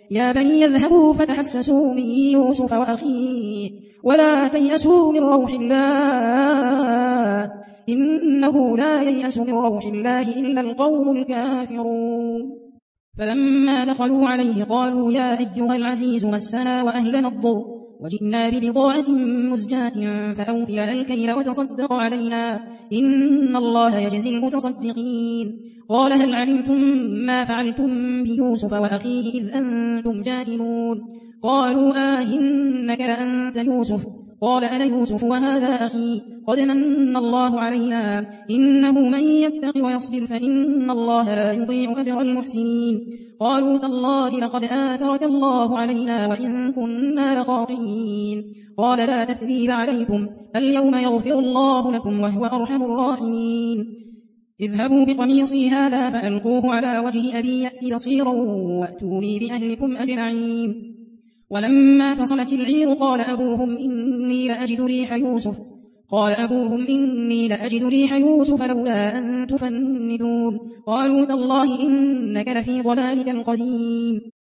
يا بني يذهبوا فتحسسوا من يوسف وأخيه ولا تيأسوا من روح الله إنه لا ييأس من روح الله إلا القوم الكافرون. فلما دخلوا عليه قالوا يا أيها العزيز مسنا وأهلنا الضر وجئنا ببضاعة مزجاة فأوف لنا الكيل وتصدق علينا إن الله يجزي المتصدقين. قال هل علمتم ما فعلتم بيوسف وأخيه إذ أنتم جاهلون؟ قالوا إنك لأنت يوسف. قال أنا يوسف وهذا أخي قد من الله علينا إنه من يتق ويصبر فإن الله لا يضيع أجر المحسنين. قالوا تالله لقد آثرك الله علينا وإن كنا لخاطئين. قال لا تثريب عليكم اليوم يغفر الله لكم وهو أرحم الراحمين. اذهبوا بقميصي هذا فألقوه على وجه أبي يأت بصيرا وأتوني بأهلكم أجمعين. ولما فصلت العير قال أبوهم إني لأجد ريح يوسف لولا أن تفندون. قالوا تالله إنك لفي ضلالك القديم.